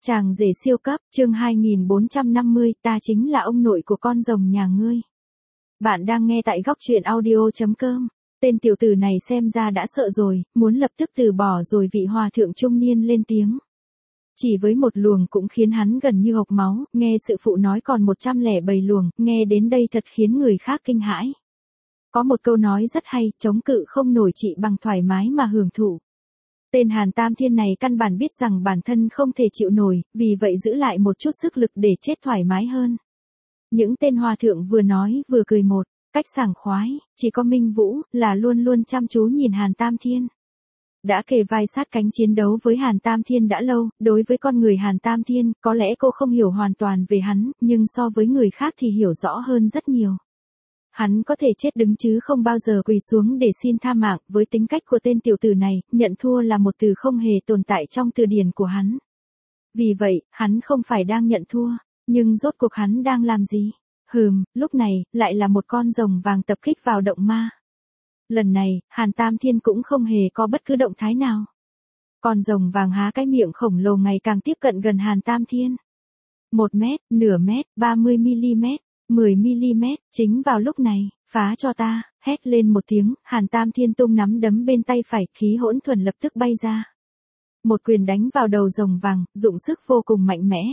Chàng rể siêu cấp, chương 2450, ta chính là ông nội của con rồng nhà ngươi. Bạn đang nghe tại góc truyện audio.com. Tên tiểu tử này xem ra đã sợ rồi, muốn lập tức từ bỏ rồi vị hòa thượng trung niên lên tiếng. Chỉ với một luồng cũng khiến hắn gần như hộc máu, nghe sự phụ nói còn 107 luồng, nghe đến đây thật khiến người khác kinh hãi. Có một câu nói rất hay, chống cự không nổi trị bằng thoải mái mà hưởng thụ. Tên Hàn Tam Thiên này căn bản biết rằng bản thân không thể chịu nổi, vì vậy giữ lại một chút sức lực để chết thoải mái hơn. Những tên hòa thượng vừa nói vừa cười một cách sảng khoái, chỉ có Minh Vũ là luôn luôn chăm chú nhìn Hàn Tam Thiên. Đã kề vai sát cánh chiến đấu với Hàn Tam Thiên đã lâu, đối với con người Hàn Tam Thiên, có lẽ cô không hiểu hoàn toàn về hắn, nhưng so với người khác thì hiểu rõ hơn rất nhiều. Hắn có thể chết đứng chứ không bao giờ quỳ xuống để xin tha mạng, với tính cách của tên tiểu tử này, nhận thua là một từ không hề tồn tại trong từ điển của hắn. Vì vậy, hắn không phải đang nhận thua, nhưng rốt cuộc hắn đang làm gì? Lúc này, lại là một con rồng vàng tập kích vào động ma. Lần này, Hàn Tam Thiên cũng không hề có bất cứ động thái nào. Con rồng vàng há cái miệng khổng lồ ngày càng tiếp cận gần Hàn Tam Thiên. 1 mét, nửa mét, 30mm. 10mm, chính vào lúc này, phá cho ta, hét lên một tiếng, Hàn Tam Thiên tung nắm đấm bên tay phải, khí hỗn thuần lập tức bay ra. Một quyền đánh vào đầu rồng vàng, dụng sức vô cùng mạnh mẽ.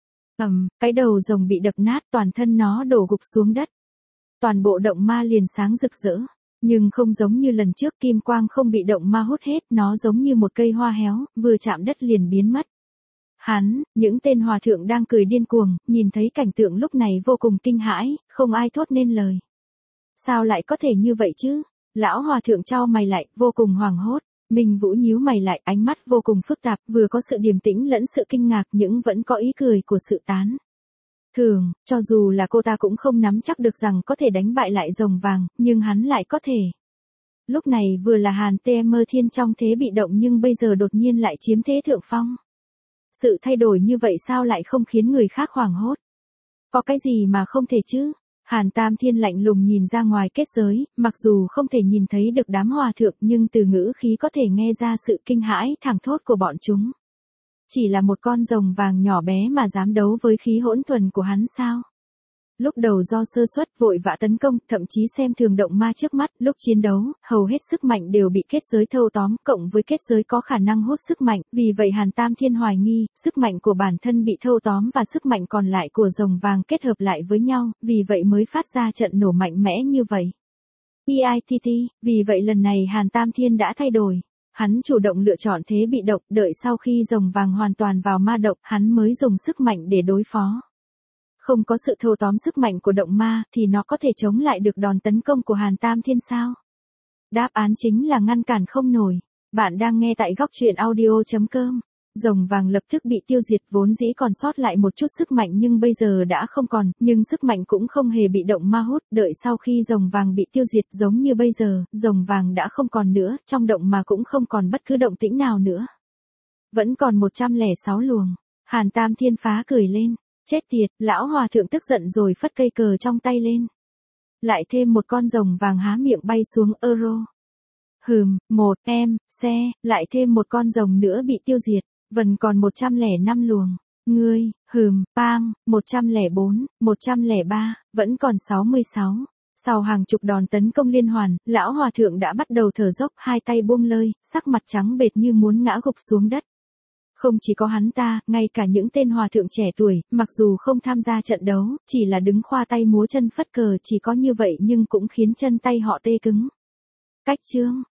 Cái đầu rồng bị đập nát, toàn thân nó đổ gục xuống đất. Toàn bộ động ma liền sáng rực rỡ, nhưng không giống như lần trước kim quang không bị động ma hút hết, nó giống như một cây hoa héo, vừa chạm đất liền biến mất. Những tên hòa thượng đang cười điên cuồng, nhìn thấy cảnh tượng lúc này vô cùng kinh hãi, không ai thốt nên lời. Sao lại có thể như vậy chứ? Lão hòa thượng chau mày lại, vô cùng hoảng hốt. Minh Vũ nhíu mày lại, ánh mắt vô cùng phức tạp, vừa có sự điềm tĩnh lẫn sự kinh ngạc nhưng vẫn có ý cười của sự tán. Thường, cho dù là cô ta cũng không nắm chắc được rằng có thể đánh bại lại rồng vàng, nhưng hắn lại có thể. Lúc này vừa là Hàn Tm Thiên trong thế bị động nhưng bây giờ đột nhiên lại chiếm thế thượng phong. Sự thay đổi như vậy sao lại không khiến người khác hoảng hốt? Có cái gì mà không thể chứ? Hàn Tam Thiên lạnh lùng nhìn ra ngoài kết giới, mặc dù không thể nhìn thấy được đám hòa thượng nhưng từ ngữ khí có thể nghe ra sự kinh hãi thảng thốt của bọn chúng. Chỉ là một con rồng vàng nhỏ bé mà dám đấu với khí hỗn thuần của hắn sao? Lúc đầu do sơ suất vội vã tấn công, thậm chí xem thường động ma trước mắt, lúc chiến đấu, hầu hết sức mạnh đều bị kết giới thâu tóm, cộng với kết giới có khả năng hút sức mạnh, vì vậy Hàn Tam Thiên hoài nghi, sức mạnh của bản thân bị thâu tóm và sức mạnh còn lại của rồng vàng kết hợp lại với nhau, vì vậy mới phát ra trận nổ mạnh mẽ như vậy. EITT, vì vậy lần này Hàn Tam Thiên đã thay đổi. Hắn chủ động lựa chọn thế bị động, đợi sau khi rồng vàng hoàn toàn vào ma động, hắn mới dùng sức mạnh để đối phó. Không có sự thâu tóm sức mạnh của động ma, thì nó có thể chống lại được đòn tấn công của Hàn Tam Thiên sao? Đáp án chính là ngăn cản không nổi. Bạn đang nghe tại góc truyện audio.com. Rồng vàng lập tức bị tiêu diệt, vốn dĩ còn sót lại một chút sức mạnh nhưng bây giờ đã không còn, nhưng sức mạnh cũng không hề bị động ma hút, đợi sau khi rồng vàng bị tiêu diệt giống như bây giờ, rồng vàng đã không còn nữa, trong động mà cũng không còn bất cứ động tĩnh nào nữa. Vẫn còn 106 luồng. Hàn Tam Thiên phá cười lên. Chết tiệt, lão hòa thượng tức giận rồi phất cây cờ trong tay lên. Lại thêm một con rồng vàng há miệng bay xuống euro. Lại thêm một con rồng nữa bị tiêu diệt, vẫn còn 105 luồng. Ngươi, 104, 103, vẫn còn 66. Sau hàng chục đòn tấn công liên hoàn, lão hòa thượng đã bắt đầu thở dốc, hai tay buông lơi, sắc mặt trắng bệch như muốn ngã gục xuống đất. Không chỉ có hắn ta, ngay cả những tên hòa thượng trẻ tuổi, mặc dù không tham gia trận đấu, chỉ là đứng khoa tay múa chân phất cờ, chỉ có như vậy nhưng cũng khiến chân tay họ tê cứng. Cách chương,